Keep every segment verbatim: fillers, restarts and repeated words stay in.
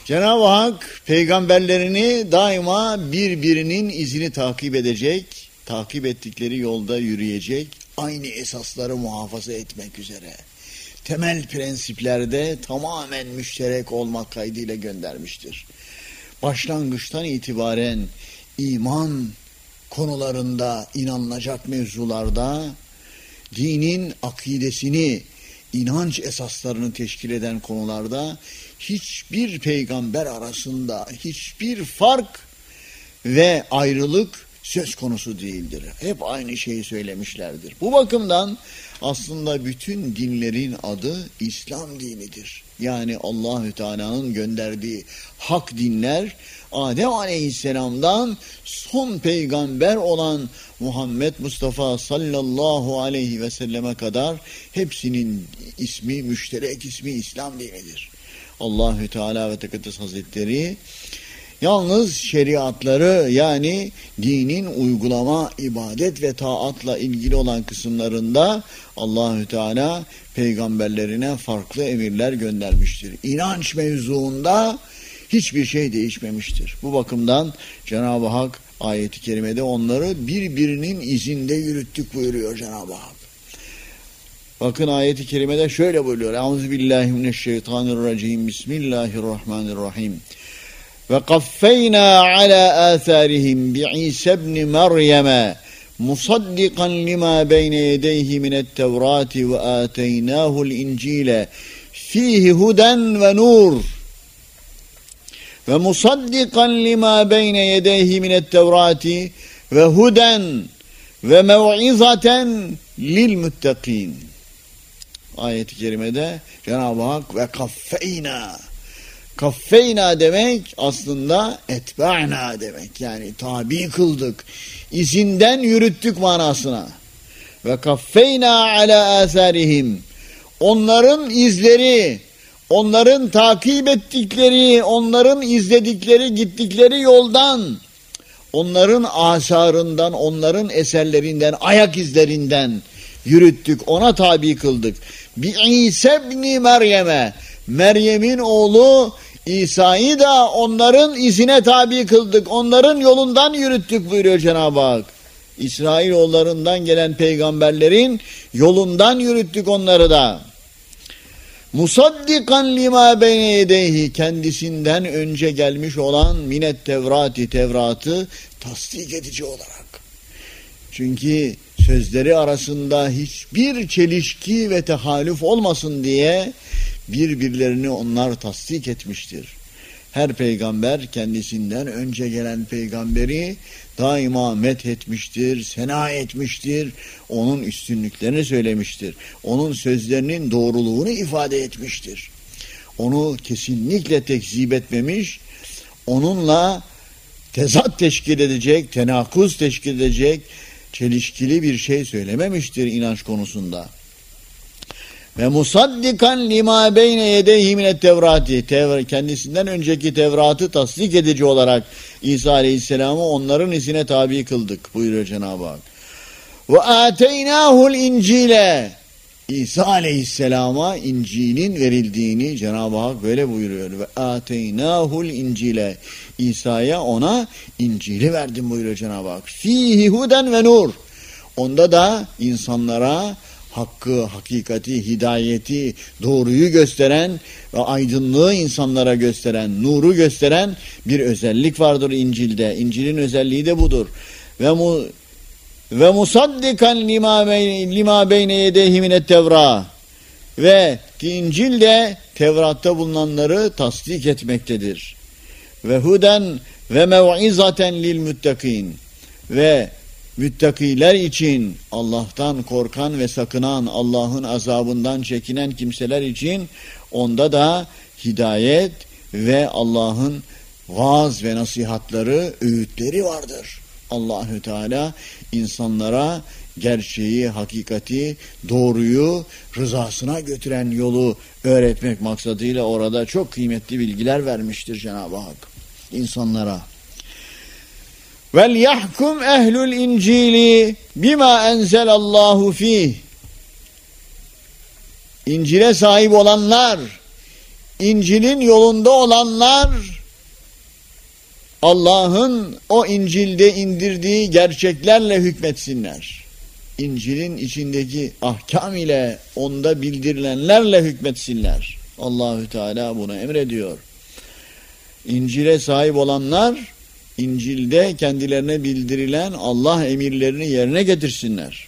Cenab-ı Hak peygamberlerini daima birbirinin izini takip edecek, takip ettikleri yolda yürüyecek, aynı esasları muhafaza etmek üzere temel prensiplerde tamamen müşterek olmak kaydıyla göndermiştir. Başlangıçtan itibaren iman konularında, inanılacak mevzularda, dinin akidesini, inanç esaslarını teşkil eden konularda hiçbir peygamber arasında hiçbir fark ve ayrılık söz konusu değildir. Hep aynı şeyi söylemişlerdir. Bu bakımdan aslında bütün dinlerin adı İslam dinidir. Yani Allahü Teala'nın gönderdiği hak dinler, Adem Aleyhisselam'dan son peygamber olan Muhammed Mustafa sallallahu aleyhi ve selleme kadar hepsinin ismi, müşterek ismi İslam dinidir. Allahü Teala ve Tekaddes Hazretleri yalnız şeriatları, yani dinin uygulama, ibadet ve taatla ilgili olan kısımlarında Allahü Teala peygamberlerine farklı emirler göndermiştir. İnanç mevzuunda hiçbir şey değişmemiştir. Bu bakımdan Cenab-ı Hak ayet-i kerimede onları birbirinin izinde yürüttük buyuruyor Cenab-ı Hak. Bakın ayet-i kerimede şöyle buyuruyor. Euzubillahimineşşeytanirracim. Bismillahirrahmanirrahim. Ve kaffeyna ala atharihim bi'Isa ibn Meryem musaddikan lima beyne yedeyhi mine't-Tevrati ve ateynahu'l İncile fihi huden ve nur ve musaddikan lima beyne yedeyhi mine't-Tevrati ve huden ve mev'izaten lil muttakin. Ayet-i kerimede Cenab-ı Hak ve kaffeyna, kaffeyna demek aslında etba'na demek, yani tabi kıldık, izinden yürüttük manasına. Ve kaffeyna ala atharihim, onların izleri, onların takip ettikleri, onların izledikleri, gittikleri yoldan, onların asarından, onların eserlerinden, ayak izlerinden yürüttük, ona tabi kıldık. Bi'Isa ibn Meryem'e, Meryem'in oğlu İsa'yı da onların izine tabi kıldık, onların yolundan yürüttük buyuruyor Cenab-ı Hak. İsrailoğullarından gelen peygamberlerin yolundan yürüttük onları da. Musaddikan lima beyne yedeyhi, kendisinden önce gelmiş olan minet tevrati, Tevrat'ı tasdik edici olarak. Çünkü sözleri arasında hiçbir çelişki ve tehalüf olmasın diye birbirlerini onlar tasdik etmiştir. Her peygamber kendisinden önce gelen peygamberi daima methetmiştir, sena etmiştir, onun üstünlüklerini söylemiştir, onun sözlerinin doğruluğunu ifade etmiştir. Onu kesinlikle tekzip etmemiş, onunla tezat teşkil edecek, tenakuz teşkil edecek, çelişkili bir şey söylememiştir inanç konusunda. Ve musaddikan lima beyne yedeyhi minet tevrati, kendisinden önceki Tevrat'ı tasdik edici olarak İsa Aleyhisselam'ı onların izine tabi kıldık buyuruyor Cenab-ı Hak. Ve ateynahu'l İncile, İsa Aleyhisselam'a İncil'in verildiğini Cenab-ı Hak böyle buyuruyor. Ve ateynahu'l İncile, İsa'ya, ona İncil'i verdim buyuruyor Cenab-ı Hak. Fihi huden ve nur, onda da insanlara hakkı, hakikati, hidayeti, doğruyu gösteren ve aydınlığı insanlara gösteren, nuru gösteren bir özellik vardır İncil'de. İncil'in özelliği de budur. Ve mu ve musaddikan lima beyne lima beyne yedeyhi minet tevra, ve İncil de Tevrat'ta bulunanları tasdik etmektedir. Ve huden ve mev'izaten lil muttakin, ve müttakiler için, Allah'tan korkan ve sakınan, Allah'ın azabından çekinen kimseler için onda da hidayet ve Allah'ın vaaz ve nasihatları, öğütleri vardır. Allahü Teala insanlara gerçeği, hakikati, doğruyu, rızasına götüren yolu öğretmek maksadıyla orada çok kıymetli bilgiler vermiştir Cenab-ı Hak insanlara. Vel yahkum ehlul İncili bima enzelallahu fih. İncil'e sahip olanlar, İncil'in yolunda olanlar Allah'ın o İncil'de indirdiği gerçeklerle hükmetsinler. İncil'in içindeki ahkam ile onda bildirilenlerle hükmetsinler. Allahü Teala bunu emrediyor. İncil'e sahip olanlar İncil'de kendilerine bildirilen Allah emirlerini yerine getirsinler.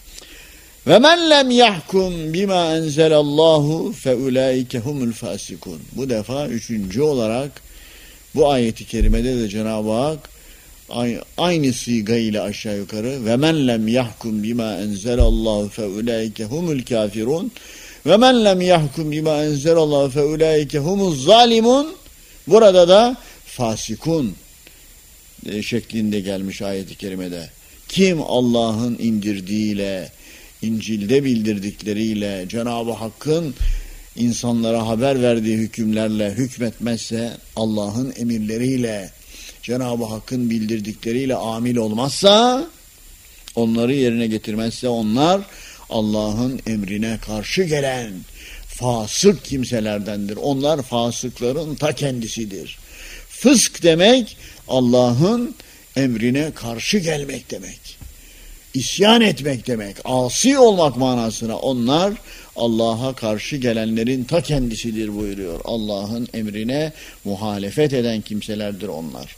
Ve men lem yahkum bima enzelallahu fe ulaike humul fasikun. Bu defa üçüncü olarak bu ayeti kerimede de Cenab-ı Hak aynı siga ile aşağı yukarı ve men lem yahkum bima enzelallahu fe ulaike humul kafirun ve men lem yahkum bima enzelallahu fe ulaike humuz zalimun. Burada da fasikun şeklinde gelmiş ayet-i kerimede. Kim Allah'ın indirdiğiyle, İncil'de bildirdikleriyle, Cenab-ı Hakk'ın insanlara haber verdiği hükümlerle hükmetmezse, Allah'ın emirleriyle, Cenab-ı Hakk'ın bildirdikleriyle amil olmazsa, onları yerine getirmezse onlar Allah'ın emrine karşı gelen fasık kimselerdendir. Onlar fasıkların ta kendisidir. Fısk demek Allah'ın emrine karşı gelmek demek. İsyan etmek demek. Asi olmak manasına. Onlar Allah'a karşı gelenlerin ta kendisidir buyuruyor. Allah'ın emrine muhalefet eden kimselerdir onlar.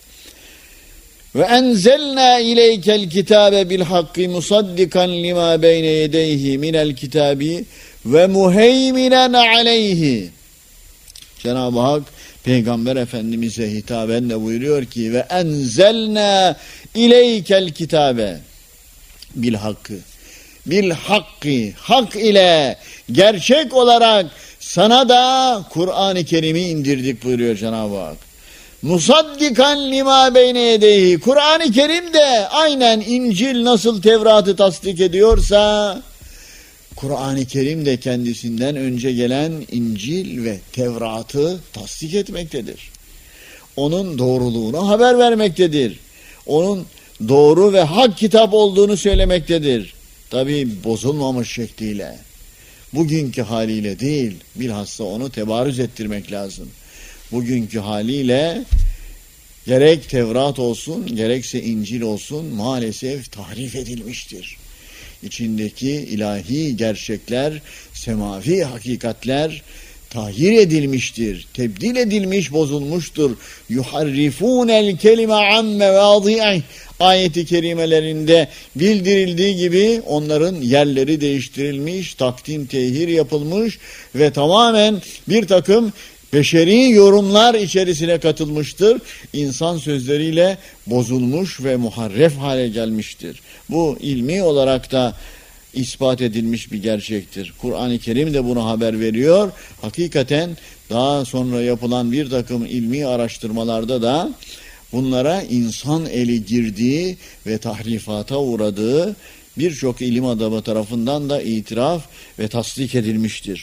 Ve enzelna ileykel kitabe bil hakki musaddikan lima beyne yedeyhi minel kitabi ve muheyminen aleyhi. Cenab-ı Hak Peygamber Efendimiz'e hitaben de buyuruyor ki ve enzelna ileykel kitabe bil hakkı bil hakki hak ile gerçek olarak sana da Kur'an-ı Kerim'i indirdik buyuruyor Cenab-ı Hak. Musaddikan lima beyne yedeyhi. Kur'an-ı Kerim de aynen İncil nasıl Tevrat'ı tasdik ediyorsa Kur'an-ı Kerim de kendisinden önce gelen İncil ve Tevrat'ı tasdik etmektedir. Onun doğruluğunu haber vermektedir. Onun doğru ve hak kitap olduğunu söylemektedir. Tabii bozulmamış şekliyle. Bugünkü haliyle değil, bilhassa onu tebarüz ettirmek lazım. Bugünkü haliyle gerek Tevrat olsun, gerekse İncil olsun maalesef tahrif edilmiştir. İçindeki ilahi gerçekler, semavi hakikatler tahir edilmiştir, tebdil edilmiş, bozulmuştur. Yuharrifûnel kelime an mevâdi'ih ayeti kerimelerinde bildirildiği gibi onların yerleri değiştirilmiş, takdim tehir yapılmış ve tamamen bir takım beşeri yorumlar içerisine katılmıştır. İnsan sözleriyle bozulmuş ve muharref hale gelmiştir. Bu ilmi olarak da ispat edilmiş bir gerçektir. Kur'an-ı Kerim de bunu haber veriyor. Hakikaten daha sonra yapılan bir takım ilmi araştırmalarda da bunlara insan eli girdiği ve tahrifata uğradığı birçok ilim adamı tarafından da itiraf ve tasdik edilmiştir.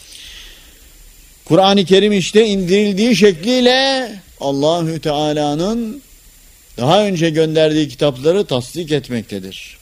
Kur'an-ı Kerim işte indirildiği şekliyle Allahü Teala'nın daha önce gönderdiği kitapları tasdik etmektedir.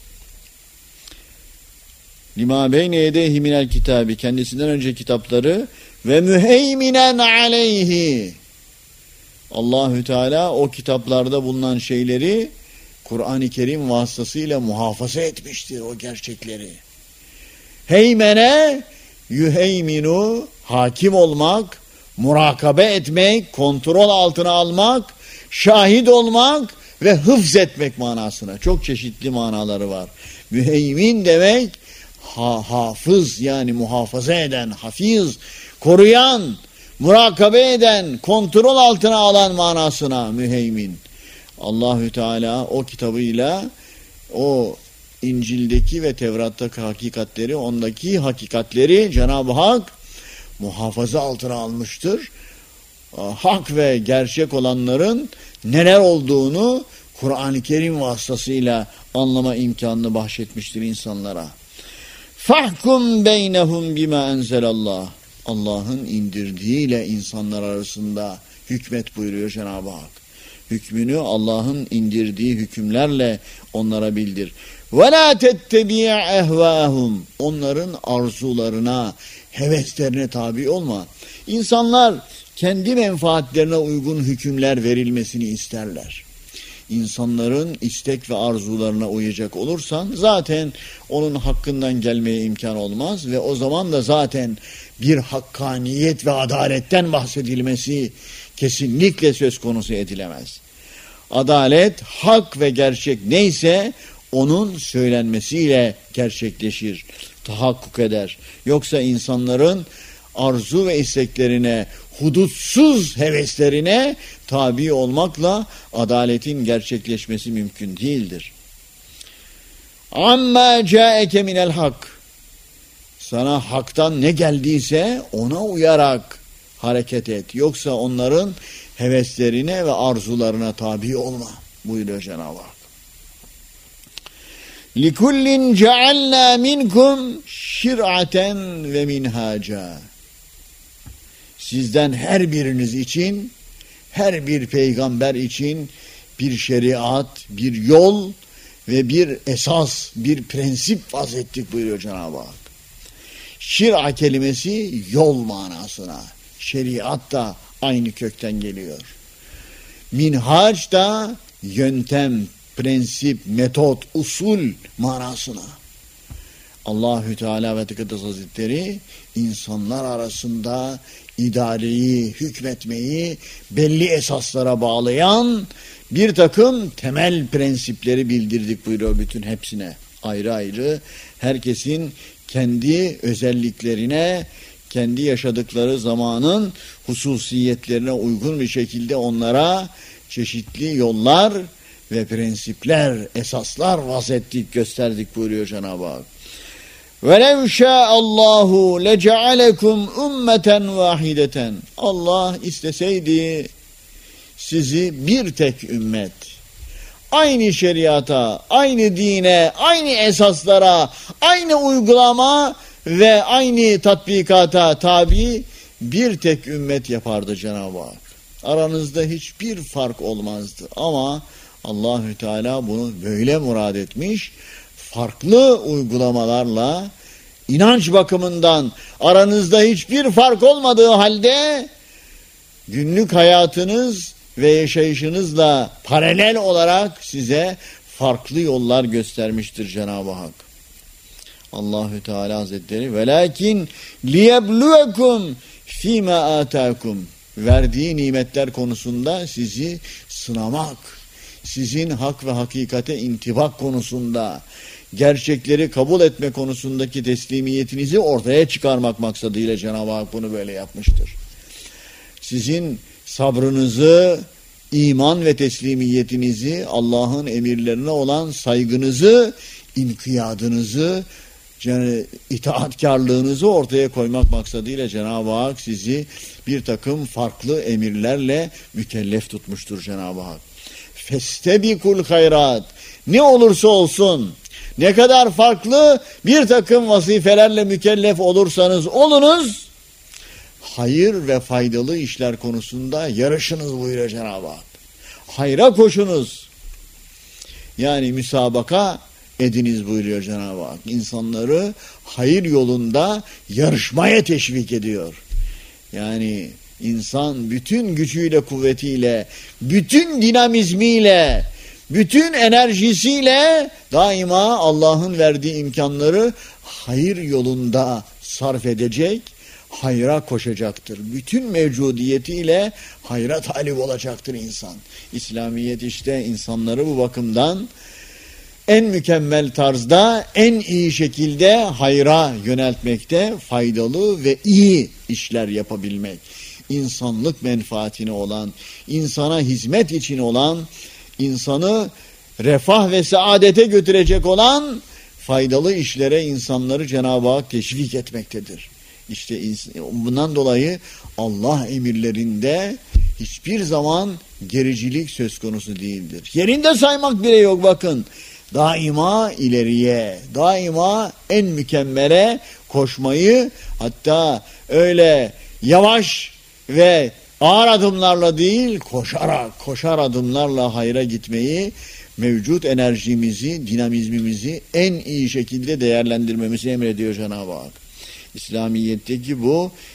Lima beyne yedeyhi minel kitabi kendisinden önce kitapları ve müheyminen aleyhi Allahü Teala o kitaplarda bulunan şeyleri Kur'an-ı Kerim vasıtasıyla muhafaza etmiştir o gerçekleri. Heymene yüheyminu hakim olmak, murakabe etmek, kontrol altına almak, şahit olmak ve hıfz etmek manasına. Çok çeşitli manaları var. Müheymin demek ha, hafız yani muhafaza eden, hafiz, koruyan, murakabe eden, kontrol altına alan manasına müheymin. Allahü Teala o kitabıyla o İncil'deki ve Tevrat'taki hakikatleri, ondaki hakikatleri Cenab-ı Hak muhafaza altına almıştır. Hak ve gerçek olanların neler olduğunu Kur'an-ı Kerim vasıtasıyla anlama imkanını bahşetmiştir insanlara. Fahkum beynehum bima enzelallah. Allah'ın indirdiğiyle insanlar arasında hükmet buyuruyor Cenab-ı Hak. Hükmünü Allah'ın indirdiği hükümlerle onlara bildir. وَلَا تَتَّبِعْ اَهْوَاهُمْ Onların arzularına, heveslerine tabi olma. İnsanlar kendi menfaatlerine uygun hükümler verilmesini isterler. İnsanların istek ve arzularına uyacak olursan zaten onun hakkından gelmeye imkan olmaz ve o zaman da zaten bir hakkaniyet ve adaletten bahsedilmesi kesinlikle söz konusu edilemez. Adalet, hak ve gerçek neyse onun söylenmesiyle gerçekleşir, tahakkuk eder. Yoksa insanların arzu ve isteklerine, hudutsuz heveslerine tabi olmakla adaletin gerçekleşmesi mümkün değildir. Amma caeke minel hak. Sana haktan ne geldiyse ona uyarak hareket et. Yoksa onların heveslerine ve arzularına tabi olma buyuruyor Cenab-ı Hak. لِكُلِّنْ جَعَلْنَا مِنْكُمْ شِرْعَةً وَمِنْهَاجًا. Sizden her biriniz için, her bir peygamber için bir şeriat, bir yol ve bir esas, bir prensip vazettik buyuruyor Cenab-ı Hak. Şir'a kelimesi yol manasına, şeriat da aynı kökten geliyor. Minhac da yöntem, prensip, metot, usul manasına. Allahü Teala ve Tekaddes Hazretleri insanlar arasında idareyi, hükmetmeyi belli esaslara bağlayan bir takım temel prensipleri bildirdik buyuruyor bütün hepsine. Ayrı ayrı herkesin kendi özelliklerine, kendi yaşadıkları zamanın hususiyetlerine uygun bir şekilde onlara çeşitli yollar ve prensipler, esaslar vazettik, gösterdik buyuruyor Cenab-ı Hak. وَلَوْ شَاءَ اللّٰهُ لَجَعَلَكُمْ اُمَّةً وَاحِدَةً. Allah isteseydi sizi bir tek ümmet, aynı şeriata, aynı dine, aynı esaslara, aynı uygulama ve aynı tatbikata tabi bir tek ümmet yapardı Cenab-ı Hak. Aranızda hiçbir fark olmazdı ama Allahü Teala bunu böyle murad etmiş. Farklı uygulamalarla, inanç bakımından aranızda hiçbir fark olmadığı halde günlük hayatınız ve yaşayışınızla paralel olarak size farklı yollar göstermiştir Cenab-ı Hak. Allahü Teala Hazretleri velakin liyebluvekum fîmâ âtâkum. Verdiği nimetler konusunda sizi sınamak, sizin hak ve hakikate intibak konusunda, gerçekleri kabul etme konusundaki teslimiyetinizi ortaya çıkarmak maksadıyla Cenab-ı Hak bunu böyle yapmıştır. Sizin sabrınızı, iman ve teslimiyetinizi, Allah'ın emirlerine olan saygınızı, inkiyadınızı, itaatkarlığınızı ortaya koymak maksadıyla Cenab-ı Hak sizi bir takım farklı emirlerle mükellef tutmuştur Cenab-ı Hak. Festebikul hayrat. Ne olursa olsun, ne kadar farklı bir takım vazifelerle mükellef olursanız olunuz, hayır ve faydalı işler konusunda yarışınız buyuruyor Cenab-ı Hak. Hayra koşunuz. Yani müsabaka ediniz buyuruyor Cenab-ı Hak. İnsanları hayır yolunda yarışmaya teşvik ediyor. Yani insan bütün gücüyle, kuvvetiyle, bütün dinamizmiyle, bütün enerjisiyle daima Allah'ın verdiği imkanları hayır yolunda sarf edecek, hayra koşacaktır. Bütün mevcudiyetiyle hayra talip olacaktır insan. İslamiyet işte insanları bu bakımdan en mükemmel tarzda, en iyi şekilde hayra yöneltmekte, faydalı ve iyi işler yapabilmek. İnsanlık menfaatine olan, insana hizmet için olan, insanı refah ve saadete götürecek olan faydalı işlere insanları Cenab-ı Hak teşvik etmektedir. İşte bundan dolayı Allah emirlerinde hiçbir zaman gericilik söz konusu değildir. Yerinde saymak bile yok bakın. Daima ileriye, daima en mükemmele koşmayı, hatta öyle yavaş ve ağır adımlarla değil, koşarak, koşar adımlarla hayra gitmeyi, mevcut enerjimizi, dinamizmimizi en iyi şekilde değerlendirmemizi emrediyor Cenab-ı Hak. İslamiyet'teki bu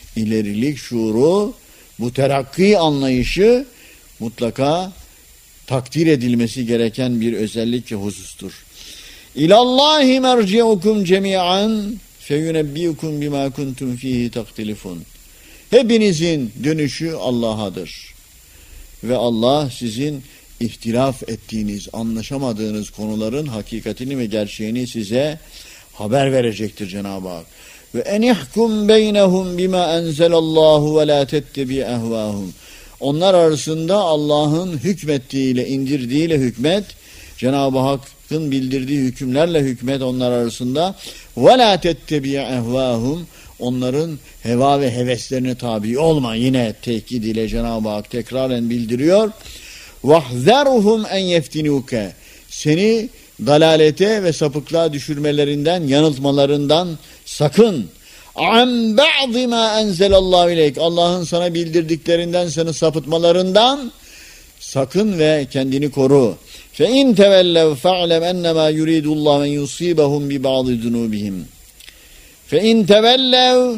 ilerilik şuuru, bu terakki anlayışı mutlaka takdir edilmesi gereken bir özellik ve husustur. İlallahi merci'ukum cemi'an feyunebbiukum bima kuntum fihi taktilifun. Hepinizin dönüşü Allah'adır. Ve Allah sizin ihtilaf ettiğiniz, anlaşamadığınız konuların hakikatini ve gerçeğini size haber verecektir Cenab-ı Hak. Ve enihkum beynehum bima enzelallahu ve la tettebi ehvahum. Onlar arasında Allah'ın hükmettiğiyle, indirdiğiyle hükmet, Cenab-ı Hakk'ın bildirdiği hükümlerle hükmet onlar arasında. Ve la tettebi ehvahum. Onların heva ve heveslerine tabi olma. Yine tekid ile Cenab-ı Hak tekraren bildiriyor. Vahzeruhum en yeftinuke. Seni dalalete ve sapıklığa düşürmelerinden, yanıltmalarından sakın. An ba'di ma enzelallahu ileyk. Allah'ın sana bildirdiklerinden, seni sapıtmalarından sakın ve kendini koru. Fe in tevellev fa'lem ennemâ yuridullahu en yusibahum bi ba'di zunubihim. Fe in tevellev,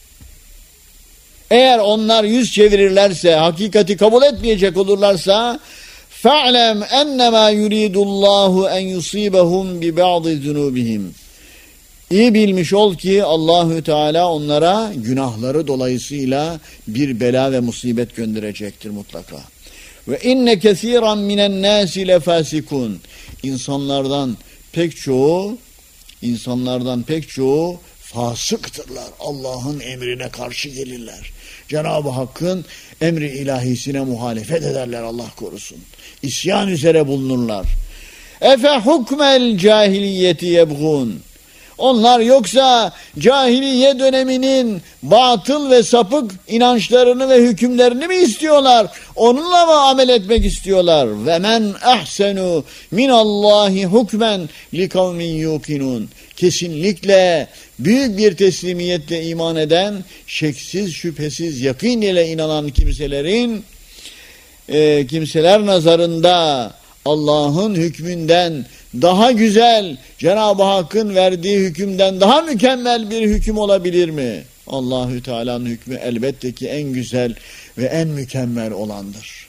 eğer onlar yüz çevirirlerse, hakikati kabul etmeyecek olurlarsa, fa'lem ennemâ yuridullahu en yusibahum bi ba'di zunubihim. İyi bilmiş ol ki Allahü Teala onlara günahları dolayısıyla bir bela ve musibet gönderecektir mutlaka. Ve inne kesiran minen nasi lefasikun. İnsanlardan pek çoğu, insanlardan pek çoğu fasıktırlar. Allah'ın emrine karşı gelirler. Cenab-ı Hakk'ın emri ilahisine muhalefet ederler, Allah korusun. İsyan üzere bulunurlar. Efe hukmel cahiliyeti yebğun. Onlar yoksa cahiliye döneminin batıl ve sapık inançlarını ve hükümlerini mi istiyorlar? Onunla mı amel etmek istiyorlar? Ve men ahsenu minallahi hukmen li kavmin yuqinun. Kesinlikle büyük bir teslimiyetle iman eden, şeksiz şüphesiz yakin ile inanan kimselerin e, kimseler nazarında Allah'ın hükmünden daha güzel, Cenab-ı Hakk'ın verdiği hükümden daha mükemmel bir hüküm olabilir mi? Allahü Teala'nın hükmü elbette ki en güzel ve en mükemmel olandır.